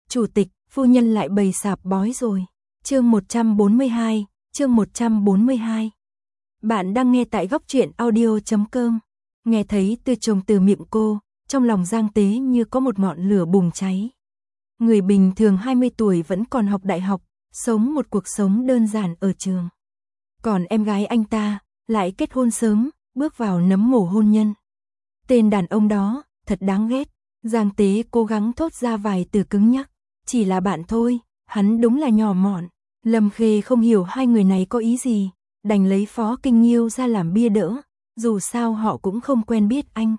Chủ tịch, phu nhân lại bày sạp bói rồi. Chương 142, chương 142. Bạn đang nghe tại góc truyện audio.com. Nghe thấy từ chồng từ miệng cô, trong lòng Giang Tế như có một ngọn lửa bùng cháy. Người bình thường 20 tuổi vẫn còn học đại học, sống một cuộc sống đơn giản ở trường. Còn em gái anh ta, lại kết hôn sớm, bước vào nấm mồ hôn nhân. Tên đàn ông đó, thật đáng ghét. Giang Tế cố gắng thốt ra vài từ cứng nhắc. Chỉ là bạn thôi, hắn đúng là nhỏ mọn. Lâm Khê không hiểu hai người này có ý gì, đành lấy Phó Kinh Nghiêu ra làm bia đỡ, dù sao họ cũng không quen biết anh.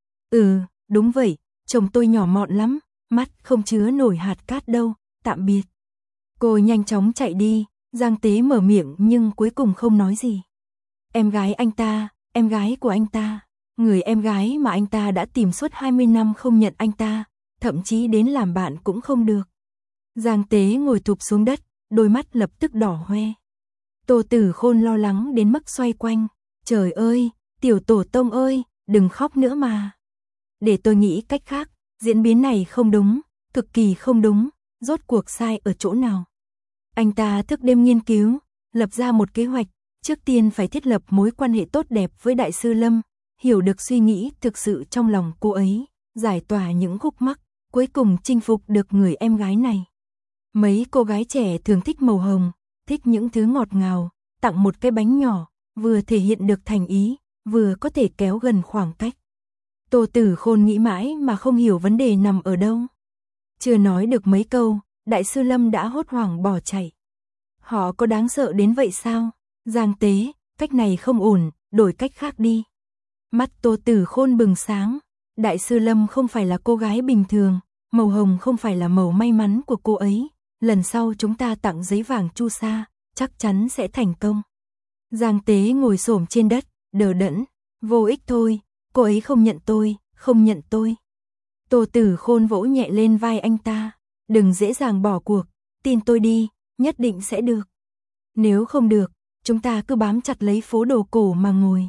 Đúng vậy, chồng tôi nhỏ mọn lắm, mắt không chứa nổi hạt cát đâu, tạm biệt. Cô nhanh chóng chạy đi, Giang Tế mở miệng nhưng cuối cùng không nói gì. Em gái anh ta, em gái của anh ta, người em gái mà anh ta đã tìm suốt 20 năm không nhận anh ta, thậm chí đến làm bạn cũng không được. Giang Tế ngồi thụp xuống đất, đôi mắt lập tức đỏ hoe. Tô Tử Khôn lo lắng đến mức xoay quanh. Trời ơi, tiểu tổ tông ơi, đừng khóc nữa mà. Để tôi nghĩ cách khác, diễn biến này không đúng, cực kỳ không đúng, rốt cuộc sai ở chỗ nào. Anh ta thức đêm nghiên cứu, lập ra một kế hoạch, trước tiên phải thiết lập mối quan hệ tốt đẹp với Đại sư Lâm, hiểu được suy nghĩ thực sự trong lòng cô ấy, giải tỏa những khúc mắc, cuối cùng chinh phục được người em gái này. Mấy cô gái trẻ thường thích màu hồng, thích những thứ ngọt ngào, tặng một cái bánh nhỏ, vừa thể hiện được thành ý, vừa có thể kéo gần khoảng cách. Tô Tử Khôn nghĩ mãi mà không hiểu vấn đề nằm ở đâu. Chưa nói được mấy câu, Đại sư Lâm đã hốt hoảng bỏ chạy. Họ có đáng sợ đến vậy sao? Giang Tế, cách này không ổn, đổi cách khác đi. Mắt Tô Tử Khôn bừng sáng. Đại sư Lâm không phải là cô gái bình thường, màu hồng không phải là màu may mắn của cô ấy. Lần sau chúng ta tặng giấy vàng chu sa, chắc chắn sẽ thành công. Giang Tế ngồi xổm trên đất, đờ đẫn. Vô ích thôi, cô ấy không nhận tôi, không nhận tôi. Tô Tử Khôn vỗ nhẹ lên vai anh ta. Đừng dễ dàng bỏ cuộc, tin tôi đi, nhất định sẽ được. Nếu không được, chúng ta cứ bám chặt lấy phố đồ cổ mà ngồi.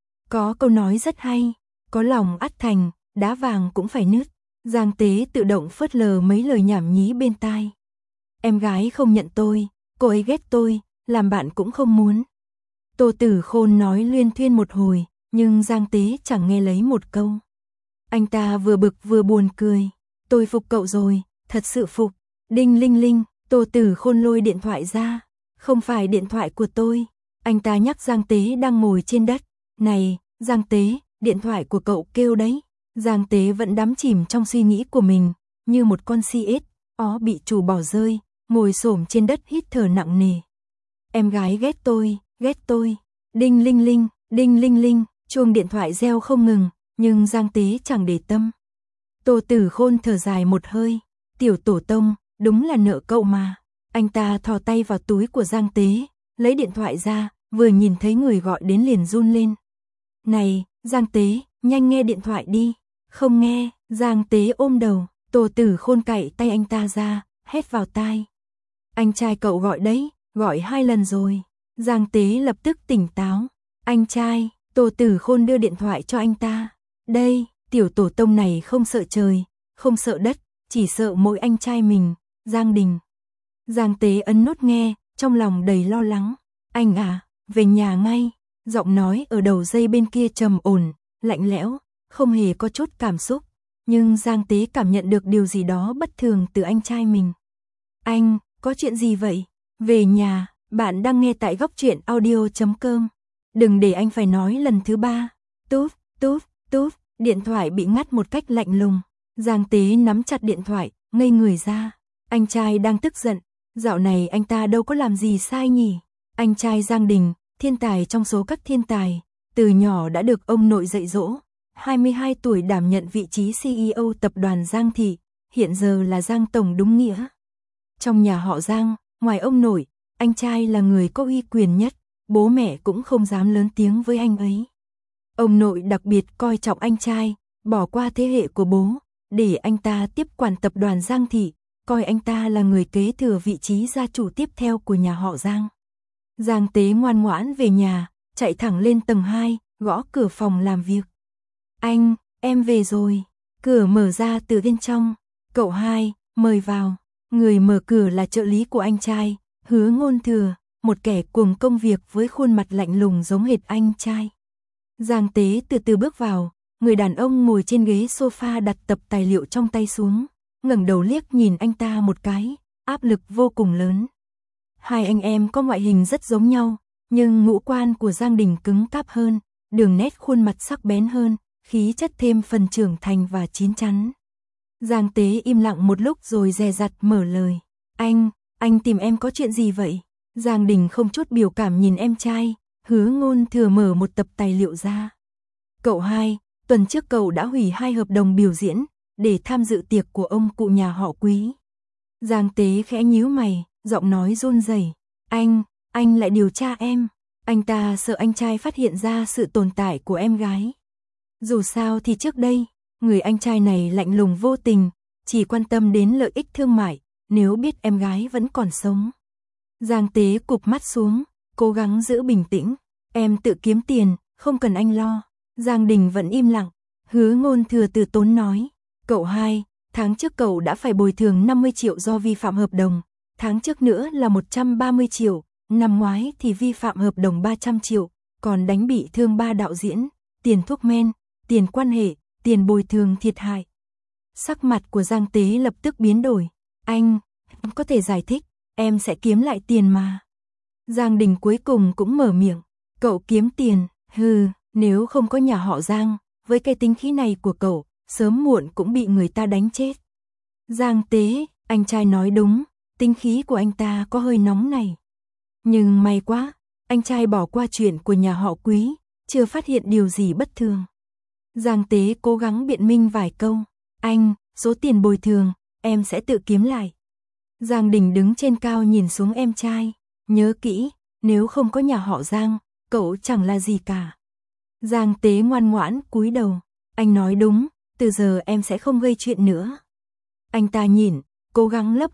Có câu nói rất hay, có lòng ắt thành, đá vàng cũng phải nứt. Giang Tế tự động phớt lờ mấy lời nhảm nhí bên tai. Em gái không nhận tôi, cô ấy ghét tôi, làm bạn cũng không muốn. Tô Tử Khôn nói luyên thuyên một hồi, nhưng Giang Tế chẳng nghe lấy một câu. Anh ta vừa bực vừa buồn cười. Tôi phục cậu rồi, thật sự phục. Đinh linh linh, Tô Tử Khôn lôi điện thoại ra. Không phải điện thoại của tôi. Anh ta nhắc Giang Tế đang ngồi trên đất. Này, Giang Tế, điện thoại của cậu kêu đấy. Giang Tế vẫn đắm chìm trong suy nghĩ của mình, như một con si ếch, bị chủ bỏ rơi, ngồi xổm trên đất hít thở nặng nề. Em gái ghét tôi, ghét tôi. Đinh linh linh, chuông điện thoại reo không ngừng, nhưng Giang Tế chẳng để tâm. Tô Tử Khôn thở dài một hơi, tiểu tổ tông, đúng là nợ cậu mà. Anh ta thò tay vào túi của Giang Tế, lấy điện thoại ra, vừa nhìn thấy người gọi đến liền run lên. Này, Giang Tế, nhanh nghe điện thoại đi. Không nghe, Giang Tế ôm đầu, Tô Tử Khôn cạy tay anh ta ra, hét vào tai. Anh trai cậu gọi đấy, gọi 2 lần rồi. Giang Tế lập tức tỉnh táo. Anh trai, Tô Tử Khôn đưa điện thoại cho anh ta. Đây, tiểu tổ tông này không sợ trời, không sợ đất, chỉ sợ mỗi anh trai mình, Giang Đình. Giang Tế ấn nốt nghe, trong lòng đầy lo lắng. Anh à, về nhà ngay. Giọng nói ở đầu dây bên kia trầm ổn, lạnh lẽo, không hề có chút cảm xúc. Nhưng Giang Tế cảm nhận được điều gì đó bất thường từ anh trai mình. Anh, có chuyện gì vậy? Về nhà, bạn đang nghe tại góc truyện audio.com. Đừng để anh phải nói lần thứ 3. Tút, tút, tút, điện thoại bị ngắt một cách lạnh lùng. Giang Tế nắm chặt điện thoại, ngây người ra. Anh trai đang tức giận, dạo này anh ta đâu có làm gì sai nhỉ? Anh trai Giang Đình, thiên tài trong số các thiên tài, từ nhỏ đã được ông nội dạy dỗ. 22 tuổi đảm nhận vị trí CEO tập đoàn Giang Thị, hiện giờ là Giang Tổng đúng nghĩa. Trong nhà họ Giang, ngoài ông nội, anh trai là người có uy quyền nhất, bố mẹ cũng không dám lớn tiếng với anh ấy. Ông nội đặc biệt coi trọng anh trai, bỏ qua thế hệ của bố, để anh ta tiếp quản tập đoàn Giang Thị, coi anh ta là người kế thừa vị trí gia chủ tiếp theo của nhà họ Giang. Giang Tế ngoan ngoãn về nhà, chạy thẳng lên tầng 2, gõ cửa phòng làm việc. Anh, em về rồi. Cửa mở ra từ bên trong. Cậu hai, mời vào. Người mở cửa là trợ lý của anh trai, Hứa Ngôn Thừa, một kẻ cuồng công việc với khuôn mặt lạnh lùng giống hệt anh trai. Giang Tế từ từ bước vào, người đàn ông ngồi trên ghế sofa đặt tập tài liệu trong tay xuống, ngẩng đầu liếc nhìn anh ta một cái, áp lực vô cùng lớn. Hai anh em có ngoại hình rất giống nhau, nhưng ngũ quan của Giang Đình cứng cáp hơn, đường nét khuôn mặt sắc bén hơn, khí chất thêm phần trưởng thành và chín chắn. Giang Tế im lặng một lúc rồi dè dặt mở lời. Anh tìm em có chuyện gì vậy? Giang Đình không chút biểu cảm nhìn em trai, Hứa Ngôn Thừa mở một tập tài liệu ra. Cậu hai, tuần trước cậu đã hủy 2 hợp đồng biểu diễn, để tham dự tiệc của ông cụ nhà họ Quý. Giang Tế khẽ nhíu mày, giọng nói run rẩy. Anh lại điều tra em. Anh ta sợ anh trai phát hiện ra sự tồn tại của em gái. Dù sao thì trước đây, người anh trai này lạnh lùng vô tình, chỉ quan tâm đến lợi ích thương mại, nếu biết em gái vẫn còn sống. Giang Tế cụp mắt xuống, cố gắng giữ bình tĩnh. Em tự kiếm tiền, không cần anh lo. Giang Đình vẫn im lặng. Hứa Ngôn Thừa từ tốn nói. Cậu hai, tháng trước cậu đã phải bồi thường 50 triệu do vi phạm hợp đồng. Tháng trước nữa là 130 triệu. Năm ngoái thì vi phạm hợp đồng 300 triệu. Còn đánh bị thương 3 đạo diễn. Tiền thuốc men, tiền quan hệ, tiền bồi thường thiệt hại. Sắc mặt của Giang Tế lập tức biến đổi. Anh có thể giải thích, em sẽ kiếm lại tiền mà. Giang Đình cuối cùng cũng mở miệng. Cậu kiếm tiền, nếu không có nhà họ Giang, với cái tính khí này của cậu, sớm muộn cũng bị người ta đánh chết. Giang Tế, anh trai nói đúng, tính khí của anh ta có hơi nóng này. Nhưng may quá, anh trai bỏ qua chuyện của nhà họ Quý, chưa phát hiện điều gì bất thường. Giang Tế cố gắng biện minh vài câu. Số tiền bồi thường, em sẽ tự kiếm lại. Giang Đình đứng trên cao nhìn xuống em trai. Nhớ kỹ, nếu không có nhà họ Giang, cậu chẳng là gì cả. Giang Tế ngoan ngoãn cúi đầu. Anh nói đúng, từ giờ em sẽ không gây chuyện nữa. Anh ta nhìn, cố gắng lấp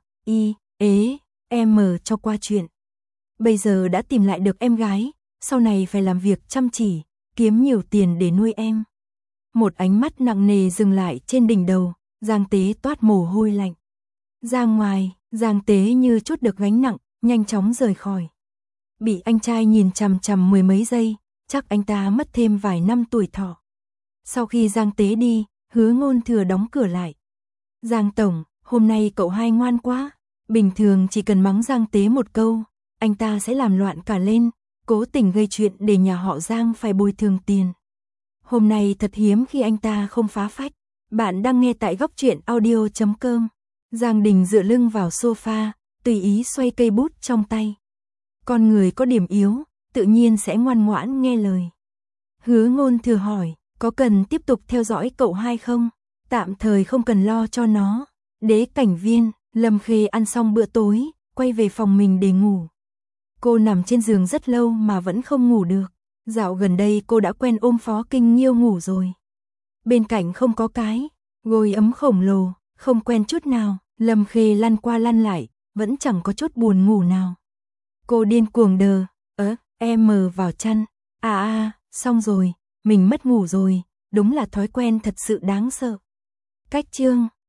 M cho qua chuyện. Bây giờ đã tìm lại được em gái, sau này phải làm việc chăm chỉ, kiếm nhiều tiền để nuôi em. Một ánh mắt nặng nề dừng lại trên đỉnh đầu, Giang Tế toát mồ hôi lạnh. Ra ngoài, Giang Tế như chút được gánh nặng, nhanh chóng rời khỏi. Bị anh trai nhìn chằm chằm mười mấy giây, chắc anh ta mất thêm vài năm tuổi thọ. Sau khi Giang Tế đi, Hứa Ngôn Thừa đóng cửa lại. Giang tổng, hôm nay cậu hai ngoan quá. Bình thường chỉ cần mắng Giang Tế một câu, anh ta sẽ làm loạn cả lên, cố tình gây chuyện để nhà họ Giang phải bồi thường tiền. Hôm nay thật hiếm khi anh ta không phá phách. Bạn đang nghe tại góc truyện audio.com. Giang Đình dựa lưng vào sofa, tùy ý xoay cây bút trong tay. Con người có điểm yếu, tự nhiên sẽ ngoan ngoãn nghe lời. Hứa Ngôn Thừa hỏi, có cần tiếp tục theo dõi cậu hai không? Tạm thời không cần lo cho nó. Đế Cảnh Viên, Lâm Khê ăn xong bữa tối, quay về phòng mình để ngủ. Cô nằm trên giường rất lâu mà vẫn không ngủ được. Dạo gần đây cô đã quen ôm Phó Kinh Nghiêu ngủ rồi. Bên cạnh không có cái gối ấm khổng lồ, không quen chút nào. Lâm Khê lăn qua lăn lại, vẫn chẳng có chút buồn ngủ nào. Cô điên cuồng đờ, em vào chăn. Xong rồi, mình mất ngủ rồi, đúng là thói quen thật sự đáng sợ. Cách chương